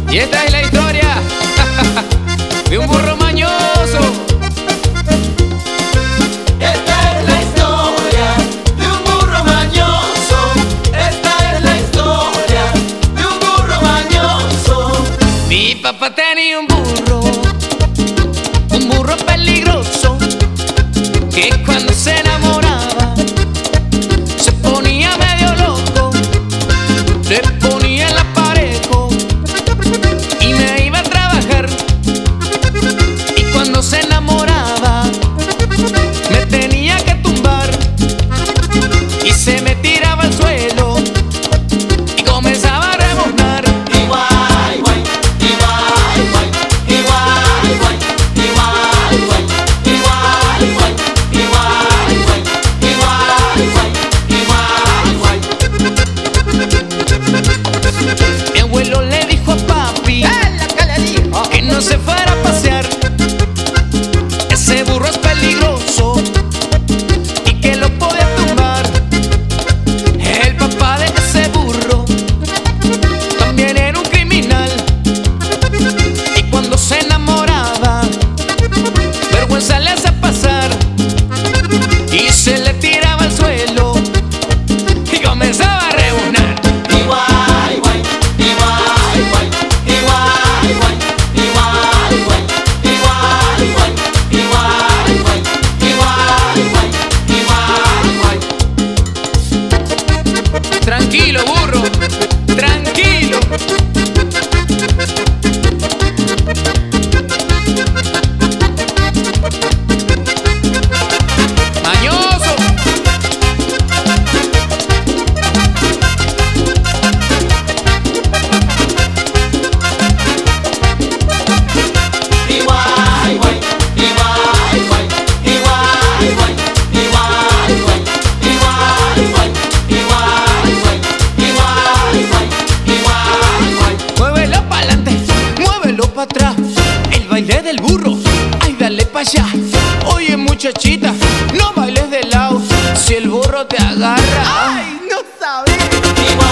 Y esta es la historia de un burro mañoso. Esta es la historia de un burro mañoso. Esta es la historia de un burro mañoso. Mi papá tenía un burro peligroso, que cuando se enamoraba se ponía medio loco, se ponía en la parejo y me iba a trabajar. Y cuando se enamoraba me tenía que tumbar y se me tiraba al suelo y comenzaba a rebuznar. Mi abuelo le dijo a papi que no se fuera a pasear, ese burro es peligroso y que lo podía tumbar. El papá de ese burro también era un criminal, y cuando se enamoraba vergüenza le hace pasar y se le tiraba al suelo y comenzaba a rebuznar. Tranquilo, burro, tranquilo. Mañoso. Muévelo pa'lante, muévelo pa' atrás, el baile del burro, ay dale pa' allá. Oye muchachita, no bailes de lado, si el burro te agarra, ¡Ay, no sabes!